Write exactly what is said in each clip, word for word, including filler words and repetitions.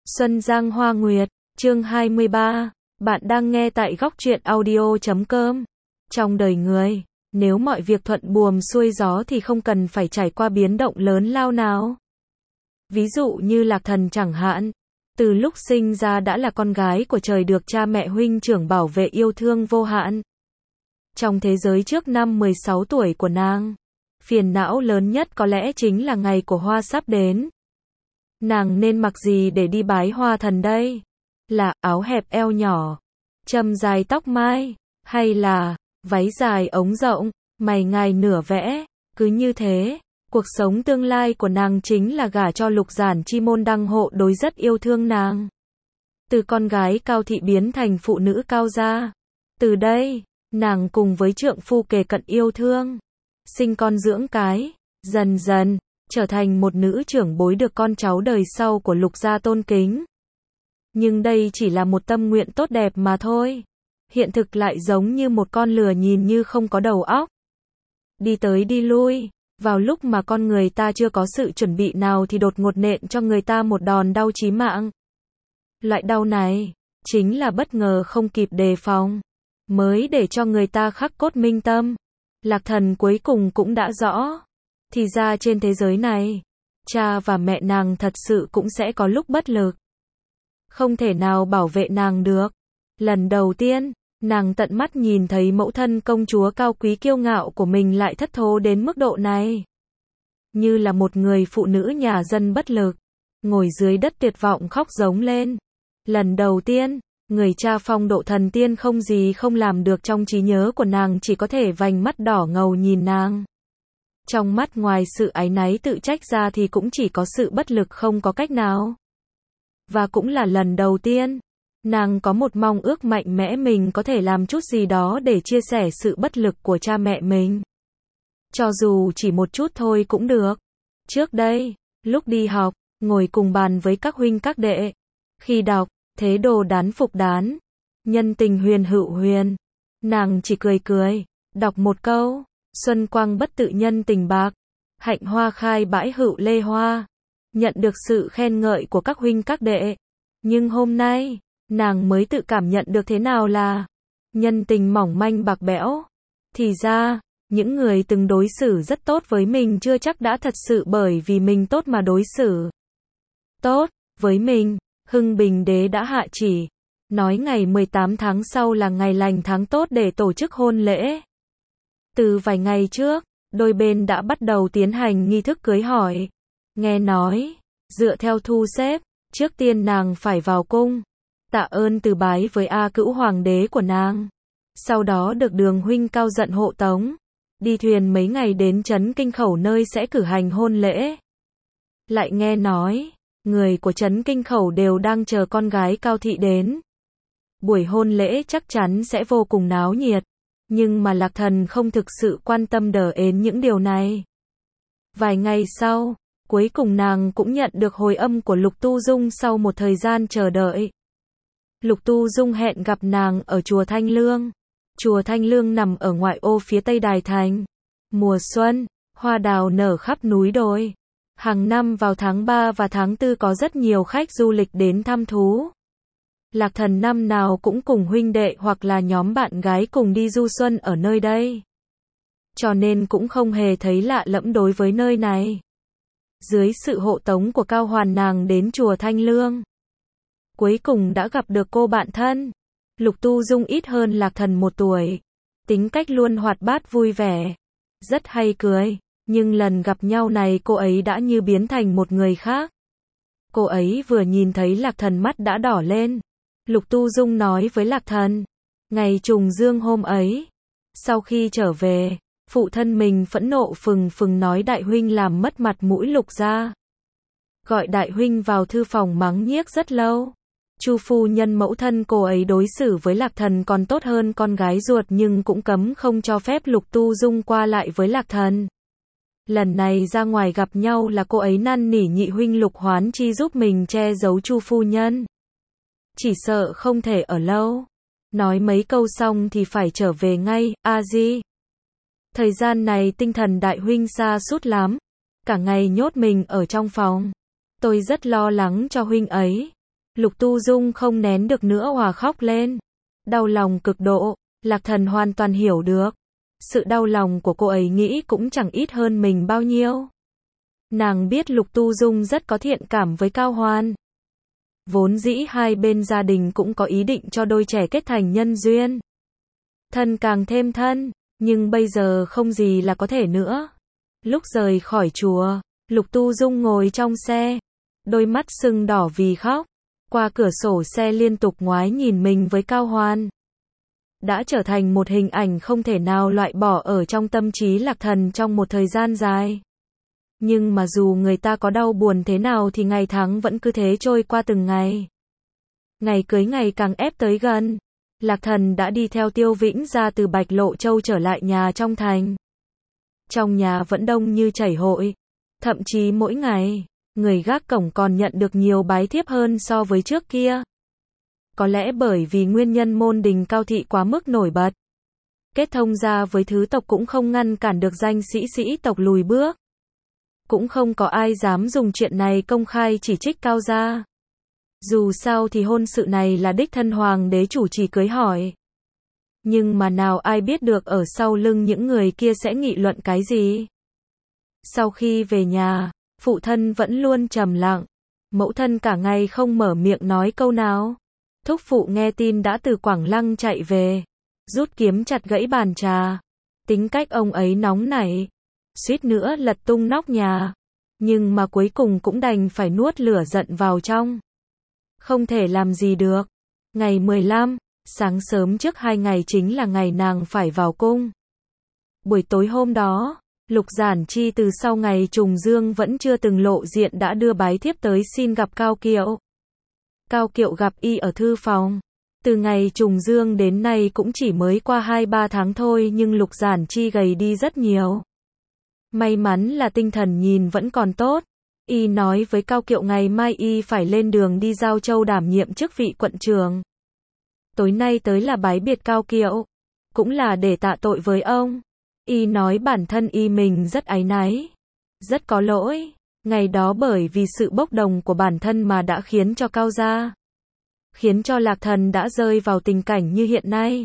Xuân Giang Hoa Nguyệt, chương hai mươi ba. Bạn đang nghe tại góc truyện audio chấm com. Trong đời người, nếu mọi việc thuận buồm xuôi gió thì không cần phải trải qua biến động lớn lao nào. Ví dụ như Lạc Thần chẳng hạn, từ lúc sinh ra đã là con gái của trời được cha mẹ huynh trưởng bảo vệ yêu thương vô hạn. Trong thế giới trước năm mười sáu tuổi của nàng, phiền não lớn nhất có lẽ chính là ngày của Hoa sắp đến. Nàng nên mặc gì để đi bái Hoa thần đây? Là áo hẹp eo nhỏ, châm dài tóc mai, hay là váy dài ống rộng, mày ngài nửa vẽ? Cứ như thế, cuộc sống tương lai của nàng chính là gả cho Lục Giản Chi môn đăng hộ đối rất yêu thương nàng. Từ con gái cao thị biến thành phụ nữ cao gia. Từ đây, nàng cùng với trượng phu kề cận yêu thương, sinh con dưỡng cái, dần dần trở thành một nữ trưởng bối được con cháu đời sau của Lục gia tôn kính. Nhưng đây chỉ là một tâm nguyện tốt đẹp mà thôi. Hiện thực lại giống như một con lừa nhìn như không có đầu óc. Đi tới đi lui, vào lúc mà con người ta chưa có sự chuẩn bị nào thì đột ngột nện cho người ta một đòn đau chí mạng. Loại đau này, chính là bất ngờ không kịp đề phòng, mới để cho người ta khắc cốt minh tâm. Lạc Thần cuối cùng cũng đã rõ. Thì ra trên thế giới này, cha và mẹ nàng thật sự cũng sẽ có lúc bất lực. Không thể nào bảo vệ nàng được. Lần đầu tiên, nàng tận mắt nhìn thấy mẫu thân công chúa cao quý kiêu ngạo của mình lại thất thố đến mức độ này. Như là một người phụ nữ nhà dân bất lực, ngồi dưới đất tuyệt vọng khóc giống lên. Lần đầu tiên, người cha phong độ thần tiên không gì không làm được trong trí nhớ của nàng chỉ có thể vành mắt đỏ ngầu nhìn nàng. Trong mắt ngoài sự áy náy tự trách ra thì cũng chỉ có sự bất lực không có cách nào. Và cũng là lần đầu tiên, nàng có một mong ước mạnh mẽ mình có thể làm chút gì đó để chia sẻ sự bất lực của cha mẹ mình. Cho dù chỉ một chút thôi cũng được. Trước đây, lúc đi học, ngồi cùng bàn với các huynh các đệ, khi đọc, thế đồ đán phục đán, nhân tình huyền hữu huyền, nàng chỉ cười cười, đọc một câu, xuân quang bất tự nhân tình bạc, hạnh hoa khai bãi hữu lê hoa, nhận được sự khen ngợi của các huynh các đệ. Nhưng hôm nay, nàng mới tự cảm nhận được thế nào là nhân tình mỏng manh bạc bẽo. Thì ra, những người từng đối xử rất tốt với mình chưa chắc đã thật sự bởi vì mình tốt mà đối xử tốt với mình. Hưng Bình Đế đã hạ chỉ, nói ngày mười tám tháng sau là ngày lành tháng tốt để tổ chức hôn lễ. Từ vài ngày trước, đôi bên đã bắt đầu tiến hành nghi thức cưới hỏi. Nghe nói, dựa theo thu xếp, trước tiên nàng phải vào cung, tạ ơn từ bái với A Cữu hoàng đế của nàng. Sau đó được Đường huynh cao giận hộ tống, đi thuyền mấy ngày đến trấn Kinh Khẩu nơi sẽ cử hành hôn lễ. Lại nghe nói, người của trấn Kinh Khẩu đều đang chờ con gái cao thị đến. Buổi hôn lễ chắc chắn sẽ vô cùng náo nhiệt, nhưng mà Lạc Thần không thực sự quan tâm đờ ến những điều này. Vài ngày sau, cuối cùng nàng cũng nhận được hồi âm của Lục Tu Dung sau một thời gian chờ đợi. Lục Tu Dung hẹn gặp nàng ở chùa Thanh Lương. Chùa Thanh Lương nằm ở ngoại ô phía tây Đài Thành. Mùa xuân, hoa đào nở khắp núi đồi. Hàng năm vào tháng ba và tháng tư có rất nhiều khách du lịch đến thăm thú. Lạc Thần năm nào cũng cùng huynh đệ hoặc là nhóm bạn gái cùng đi du xuân ở nơi đây. Cho nên cũng không hề thấy lạ lẫm đối với nơi này. Dưới sự hộ tống của Cao Hoàn nàng đến chùa Thanh Lương. Cuối cùng đã gặp được cô bạn thân. Lục Tu Dung ít hơn Lạc Thần một tuổi. Tính cách luôn hoạt bát vui vẻ. Rất hay cười. Nhưng lần gặp nhau này cô ấy đã như biến thành một người khác. Cô ấy vừa nhìn thấy Lạc Thần mắt đã đỏ lên. Lục Tu Dung nói với Lạc Thần. Ngày trùng dương hôm ấy. Sau khi trở về, phụ thân mình phẫn nộ phừng phừng nói đại huynh làm mất mặt mũi Lục gia. Gọi đại huynh vào thư phòng mắng nhiếc rất lâu. Chu phu nhân mẫu thân cô ấy đối xử với Lạc Thần còn tốt hơn con gái ruột nhưng cũng cấm không cho phép Lục Tu Dung qua lại với Lạc Thần. Lần này ra ngoài gặp nhau là cô ấy năn nỉ nhị huynh Lục Hoán Chi giúp mình che giấu Chu phu nhân. Chỉ sợ không thể ở lâu. Nói mấy câu xong thì phải trở về ngay, a di. Thời gian này tinh thần đại huynh sa sút lắm. Cả ngày nhốt mình ở trong phòng. Tôi rất lo lắng cho huynh ấy. Lục Tu Dung không nén được nữa òa khóc lên. Đau lòng cực độ, Lạc Thần hoàn toàn hiểu được. Sự đau lòng của cô ấy nghĩ cũng chẳng ít hơn mình bao nhiêu. Nàng biết Lục Tu Dung rất có thiện cảm với Cao Hoan. Vốn dĩ hai bên gia đình cũng có ý định cho đôi trẻ kết thành nhân duyên. Thân càng thêm thân, nhưng bây giờ không gì là có thể nữa. Lúc rời khỏi chùa, Lục Tu Dung ngồi trong xe, đôi mắt sưng đỏ vì khóc. Qua cửa sổ xe liên tục ngoái nhìn mình với Cao Hoan. Đã trở thành một hình ảnh không thể nào loại bỏ ở trong tâm trí Lạc Thần trong một thời gian dài. Nhưng mà dù người ta có đau buồn thế nào thì ngày tháng vẫn cứ thế trôi qua từng ngày. Ngày cưới ngày càng ép tới gần. Lạc Thần đã đi theo Tiêu Vĩnh ra từ Bạch Lộ Châu trở lại nhà trong thành. Trong nhà vẫn đông như chảy hội. Thậm chí mỗi ngày, người gác cổng còn nhận được nhiều bái thiếp hơn so với trước kia. Có lẽ bởi vì nguyên nhân môn đình Cao Thị quá mức nổi bật. Kết thông gia với thứ tộc cũng không ngăn cản được danh sĩ sĩ tộc lùi bước. Cũng không có ai dám dùng chuyện này công khai chỉ trích Cao gia. Dù sao thì hôn sự này là đích thân hoàng đế chủ trì cưới hỏi. Nhưng mà nào ai biết được ở sau lưng những người kia sẽ nghị luận cái gì. Sau khi về nhà, phụ thân vẫn luôn trầm lặng. Mẫu thân cả ngày không mở miệng nói câu nào. Thúc phụ nghe tin đã từ Quảng Lăng chạy về. Rút kiếm chặt gãy bàn trà. Tính cách ông ấy nóng nảy. Suýt nữa lật tung nóc nhà. Nhưng mà cuối cùng cũng đành phải nuốt lửa giận vào trong. Không thể làm gì được. Ngày mười lăm, sáng sớm trước hai ngày chính là ngày nàng phải vào cung. Buổi tối hôm đó, Lục Giản Chi từ sau ngày trùng dương vẫn chưa từng lộ diện đã đưa bái thiếp tới xin gặp Cao Kiệu. Cao Kiệu gặp y ở thư phòng. Từ ngày trùng dương đến nay cũng chỉ mới qua hai ba tháng thôi nhưng Lục Giản Chi gầy đi rất nhiều. May mắn là tinh thần nhìn vẫn còn tốt. Y nói với Cao Kiệu ngày mai y phải lên đường đi Giao Châu đảm nhiệm chức vị quận trưởng. Tối nay tới là bái biệt Cao Kiệu. Cũng là để tạ tội với ông. Y nói bản thân y mình rất áy náy. Rất có lỗi. Ngày đó bởi vì sự bốc đồng của bản thân mà đã khiến cho Cao gia. Khiến cho Lạc Thần đã rơi vào tình cảnh như hiện nay.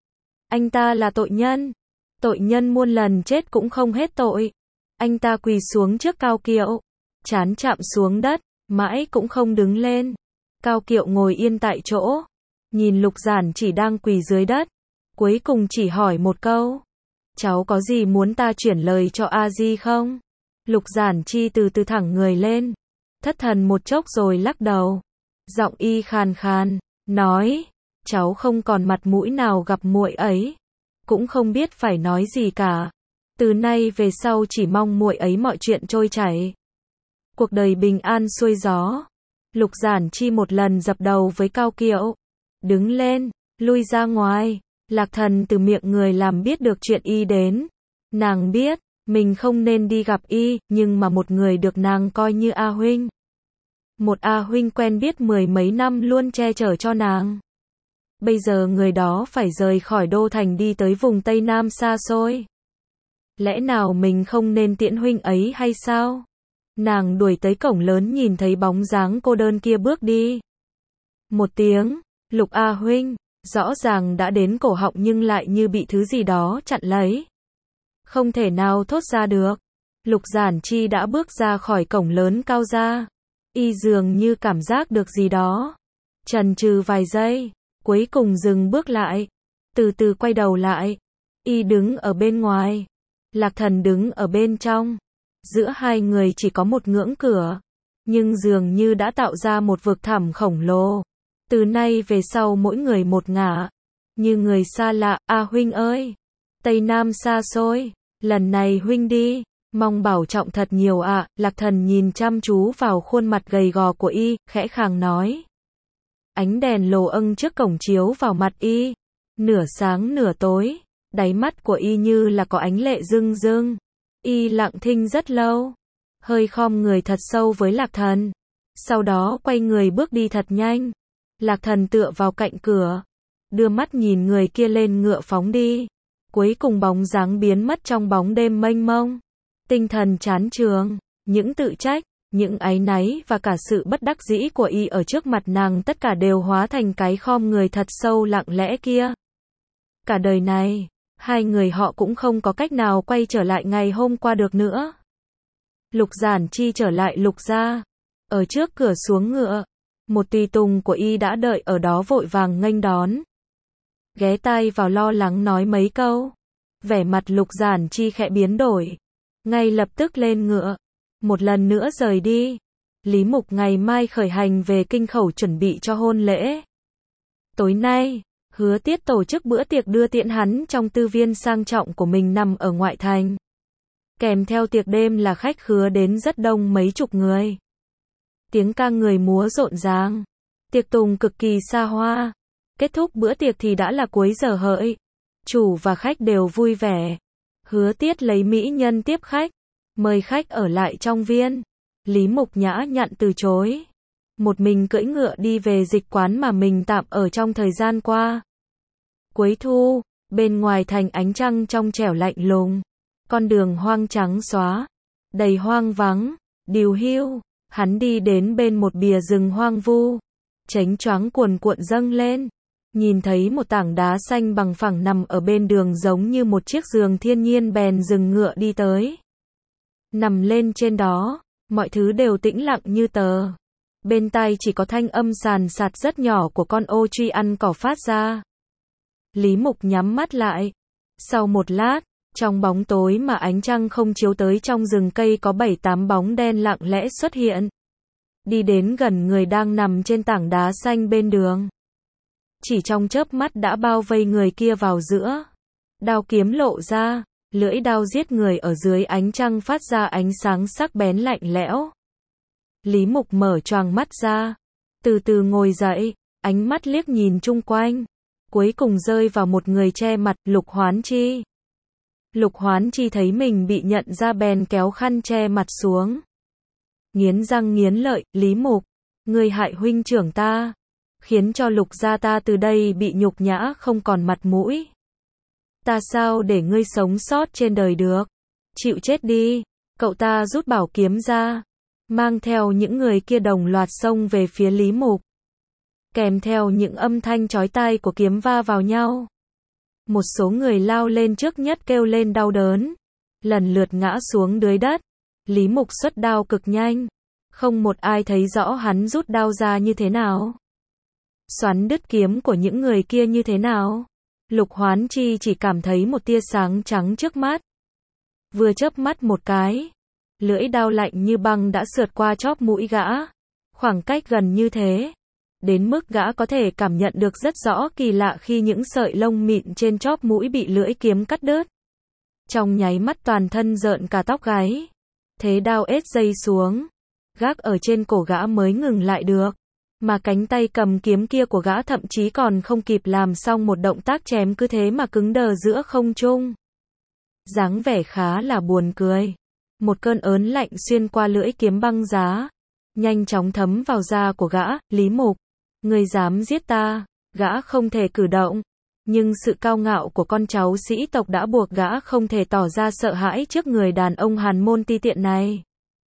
Anh ta là tội nhân. Tội nhân muôn lần chết cũng không hết tội. Anh ta quỳ xuống trước Cao Kiệu. Trán chạm xuống đất, mãi cũng không đứng lên. Cao Kiệu ngồi yên tại chỗ. Nhìn Lục Giản chỉ đang quỳ dưới đất. Cuối cùng chỉ hỏi một câu. Cháu có gì muốn ta chuyển lời cho A Di không? Lục Giản Chi từ từ thẳng người lên. Thất thần một chốc rồi lắc đầu. Giọng y khàn khàn, nói. Cháu không còn mặt mũi nào gặp muội ấy. Cũng không biết phải nói gì cả. Từ nay về sau chỉ mong muội ấy mọi chuyện trôi chảy. Cuộc đời bình an xuôi gió. Lục Giản Chi một lần dập đầu với Cao Kiệu. Đứng lên, lui ra ngoài. Lạc Thần từ miệng người làm biết được chuyện y đến. Nàng biết, mình không nên đi gặp y, nhưng mà một người được nàng coi như A huynh. Một A huynh quen biết mười mấy năm luôn che chở cho nàng. Bây giờ người đó phải rời khỏi đô thành đi tới vùng Tây Nam xa xôi. Lẽ nào mình không nên tiễn huynh ấy hay sao? Nàng đuổi tới cổng lớn nhìn thấy bóng dáng cô đơn kia bước đi. Một tiếng, Lục A huynh, rõ ràng đã đến cổ họng nhưng lại như bị thứ gì đó chặn lấy. Không thể nào thốt ra được. Lục Giản Chi đã bước ra khỏi cổng lớn Cao gia. Y dường như cảm giác được gì đó. Chần chừ vài giây, cuối cùng dừng bước lại. Từ từ quay đầu lại. Y đứng ở bên ngoài. Lạc Thần đứng ở bên trong. Giữa hai người chỉ có một ngưỡng cửa. Nhưng dường như đã tạo ra một vực thẳm khổng lồ. Từ nay về sau mỗi người một ngả. Như người xa lạ, A huynh ơi. Tây Nam xa xôi. Lần này huynh đi. Mong bảo trọng thật nhiều ạ. À. Lạc Thần nhìn chăm chú vào khuôn mặt gầy gò của y, khẽ khàng nói. Ánh đèn lồ âng trước cổng chiếu vào mặt y. Nửa sáng nửa tối. Đáy mắt của y như là có ánh lệ rưng rưng. Y lặng thinh rất lâu. Hơi khom người thật sâu với Lạc Thần. Sau đó quay người bước đi thật nhanh. Lạc Thần tựa vào cạnh cửa. Đưa mắt nhìn người kia lên ngựa phóng đi. Cuối cùng bóng dáng biến mất trong bóng đêm mênh mông. Tinh thần chán chường. Những tự trách. Những áy náy và cả sự bất đắc dĩ của y ở trước mặt nàng tất cả đều hóa thành cái khom người thật sâu lặng lẽ kia. Cả đời này, hai người họ cũng không có cách nào quay trở lại ngày hôm qua được nữa. Lục Giản Chi trở lại Lục gia, ở trước cửa xuống ngựa, một tùy tùng của y đã đợi ở đó vội vàng nghênh đón. Ghé tai vào lo lắng nói mấy câu, vẻ mặt Lục Giản Chi khẽ biến đổi, ngay lập tức lên ngựa, một lần nữa rời đi. Lý Mục ngày mai khởi hành về Kinh Khẩu chuẩn bị cho hôn lễ. Tối nay, Hứa Tiết tổ chức bữa tiệc đưa tiễn hắn trong tư viên sang trọng của mình nằm ở ngoại thành. Kèm theo tiệc đêm là khách khứa đến rất đông mấy chục người. Tiếng ca người múa rộn ràng, tiệc tùng cực kỳ xa hoa. Kết thúc bữa tiệc thì đã là cuối giờ hợi. Chủ và khách đều vui vẻ. Hứa Tiết lấy mỹ nhân tiếp khách, mời khách ở lại trong viên. Lý Mục nhã nhặn từ chối. Một mình cưỡi ngựa đi về dịch quán mà mình tạm ở trong thời gian qua. Cuối thu, bên ngoài thành ánh trăng trong trẻo lạnh lùng. Con đường hoang trắng xóa, đầy hoang vắng, điều hưu. Hắn đi đến bên một bìa rừng hoang vu. Chánh choáng cuồn cuộn dâng lên. Nhìn thấy một tảng đá xanh bằng phẳng nằm ở bên đường giống như một chiếc giường thiên nhiên bèn dừng ngựa đi tới. Nằm lên trên đó, mọi thứ đều tĩnh lặng như tờ. Bên tai chỉ có thanh âm sàn sạt rất nhỏ của con ô truy ăn cỏ phát ra. Lý Mục nhắm mắt lại. Sau một lát, trong bóng tối mà ánh trăng không chiếu tới trong rừng cây có bảy tám bóng đen lặng lẽ xuất hiện. Đi đến gần người đang nằm trên tảng đá xanh bên đường. Chỉ trong chớp mắt đã bao vây người kia vào giữa. Đao kiếm lộ ra, lưỡi đao giết người ở dưới ánh trăng phát ra ánh sáng sắc bén lạnh lẽo. Lý Mục mở choàng mắt ra, từ từ ngồi dậy, ánh mắt liếc nhìn chung quanh, cuối cùng rơi vào một người che mặt, Lục Hoán Chi. Lục Hoán Chi thấy mình bị nhận ra bèn kéo khăn che mặt xuống. Nghiến răng nghiến lợi, Lý Mục, ngươi hại huynh trưởng ta, khiến cho Lục gia ta từ đây bị nhục nhã không còn mặt mũi. Ta sao để ngươi sống sót trên đời được? Chịu chết đi. Cậu ta rút bảo kiếm ra, mang theo những người kia đồng loạt xông về phía Lý Mục. Kèm theo những âm thanh chói tai của kiếm va vào nhau. Một số người lao lên trước nhất kêu lên đau đớn, lần lượt ngã xuống dưới đất. Lý Mục xuất đao cực nhanh, không một ai thấy rõ hắn rút đao ra như thế nào, xoắn đứt kiếm của những người kia như thế nào. Lục Hoán Chi chỉ cảm thấy một tia sáng trắng trước mắt. Vừa chớp mắt một cái, lưỡi đao lạnh như băng đã sượt qua chóp mũi gã. Khoảng cách gần như thế, đến mức gã có thể cảm nhận được rất rõ kỳ lạ khi những sợi lông mịn trên chóp mũi bị lưỡi kiếm cắt đứt. Trong nháy mắt toàn thân rợn cả tóc gáy. Thế đao ết dây xuống, gác ở trên cổ gã mới ngừng lại được. Mà cánh tay cầm kiếm kia của gã thậm chí còn không kịp làm xong một động tác chém cứ thế mà cứng đờ giữa không trung. Dáng vẻ khá là buồn cười. Một cơn ớn lạnh xuyên qua lưỡi kiếm băng giá, nhanh chóng thấm vào da của gã. Lý Mục, ngươi dám giết ta? Gã không thể cử động, nhưng sự cao ngạo của con cháu sĩ tộc đã buộc gã không thể tỏ ra sợ hãi trước người đàn ông hàn môn ti tiện này.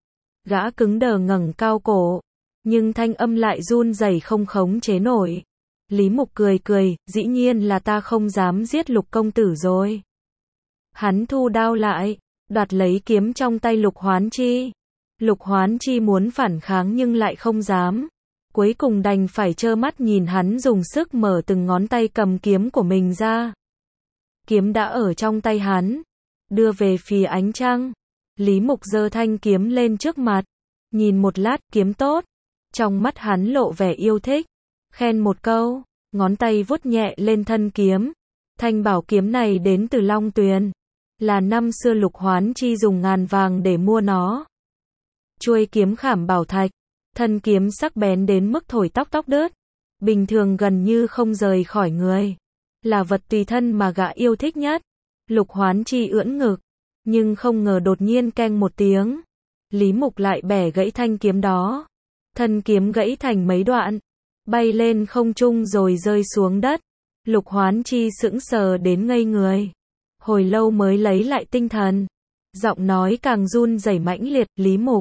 Gã cứng đờ ngẩng cao cổ, nhưng thanh âm lại run rẩy không khống chế nổi. Lý Mục cười cười, dĩ nhiên là ta không dám giết Lục công tử rồi. Hắn thu đao lại, đoạt lấy kiếm trong tay Lục Hoán Chi. Lục Hoán Chi muốn phản kháng nhưng lại không dám. Cuối cùng đành phải trơ mắt nhìn hắn dùng sức mở từng ngón tay cầm kiếm của mình ra. Kiếm đã ở trong tay hắn, đưa về phía ánh trăng. Lý Mục giơ thanh kiếm lên trước mặt, nhìn một lát, kiếm tốt. Trong mắt hắn lộ vẻ yêu thích, khen một câu, ngón tay vuốt nhẹ lên thân kiếm. Thanh bảo kiếm này đến từ Long Tuyền, là năm xưa Lục Hoán Chi dùng ngàn vàng để mua nó. Chuôi kiếm khảm bảo thạch, thân kiếm sắc bén đến mức thổi tóc tóc đứt, bình thường gần như không rời khỏi người, là vật tùy thân mà gã yêu thích nhất. Lục Hoán Chi ưỡn ngực, nhưng không ngờ đột nhiên keng một tiếng, Lý Mục lại bẻ gãy thanh kiếm đó. Thân kiếm gãy thành mấy đoạn, bay lên không trung rồi rơi xuống đất. Lục Hoán Chi sững sờ đến ngây người, hồi lâu mới lấy lại tinh thần, giọng nói càng run rẩy mãnh liệt, Lý Mục,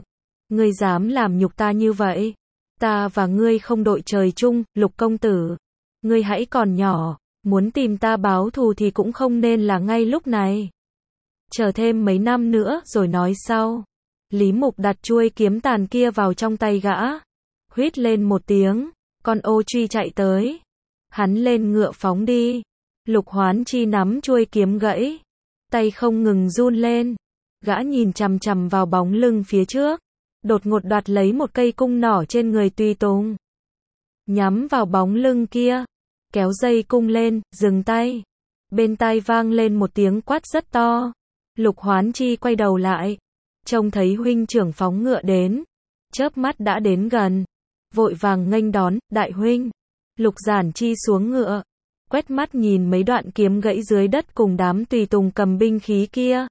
Ngươi dám làm nhục ta như vậy? Ta và ngươi không đội trời chung, Lục công tử. Ngươi hãy còn nhỏ, muốn tìm ta báo thù thì cũng không nên là ngay lúc này. Chờ thêm mấy năm nữa rồi nói sau. Lý Mục đặt chuôi kiếm tàn kia vào trong tay gã. Huýt lên một tiếng, con ô truy chạy tới. Hắn lên ngựa phóng đi. Lục Hoán Chi nắm chuôi kiếm gãy. Tay không ngừng run lên. Gã nhìn chằm chằm vào bóng lưng phía trước. Đột ngột đoạt lấy một cây cung nỏ trên người tùy tùng. Nhắm vào bóng lưng kia. Kéo dây cung lên, dừng tay. Bên tai vang lên một tiếng quát rất to. Lục Hoán Chi quay đầu lại. Trông thấy huynh trưởng phóng ngựa đến. Chớp mắt đã đến gần. Vội vàng nghênh đón, đại huynh. Lục Giản Chi xuống ngựa. Quét mắt nhìn mấy đoạn kiếm gãy dưới đất cùng đám tùy tùng cầm binh khí kia.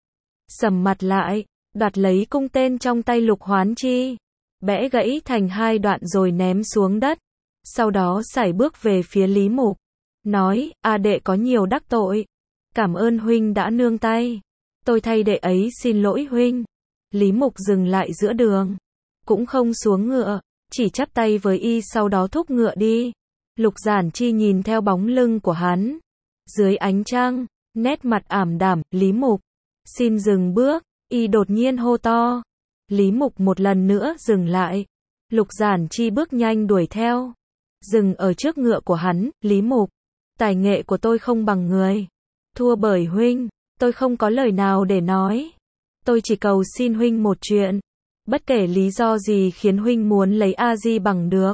Sầm mặt lại, đoạt lấy cung tên trong tay Lục Hoán Chi. Bẽ gãy thành hai đoạn rồi ném xuống đất. Sau đó sải bước về phía Lý Mục. Nói, a đệ có nhiều đắc tội. Cảm ơn huynh đã nương tay. Tôi thay đệ ấy xin lỗi huynh. Lý Mục dừng lại giữa đường. Cũng không xuống ngựa. Chỉ chắp tay với y sau đó thúc ngựa đi. Lục Giản Chi nhìn theo bóng lưng của hắn. Dưới ánh trăng, nét mặt ảm đạm, Lý Mục. Xin dừng bước, y đột nhiên hô to. Lý Mục một lần nữa dừng lại. Lục Giản Chi bước nhanh đuổi theo. Dừng ở trước ngựa của hắn, Lý Mục. Tài nghệ của tôi không bằng người. Thua bởi huynh, tôi không có lời nào để nói. Tôi chỉ cầu xin huynh một chuyện. Bất kể lý do gì khiến huynh muốn lấy A Di bằng được.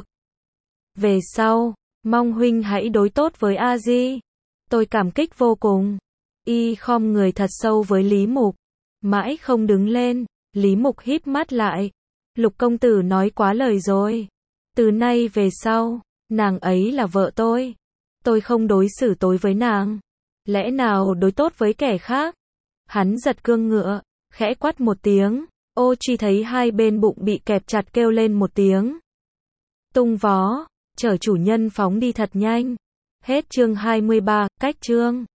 Về sau, mong huynh hãy đối tốt với A Di. Tôi cảm kích vô cùng. Y khom người thật sâu với Lý Mục. Mãi không đứng lên, Lý Mục híp mắt lại. Lục công tử nói quá lời rồi. Từ nay về sau, nàng ấy là vợ tôi. Tôi không đối xử tối với nàng. Lẽ nào đối tốt với kẻ khác? Hắn giật cương ngựa, khẽ quát một tiếng. Ô truy thấy hai bên bụng bị kẹp chặt kêu lên một tiếng. Tung vó, chở chủ nhân phóng đi thật nhanh. Hết chương hai mươi ba, cách chương.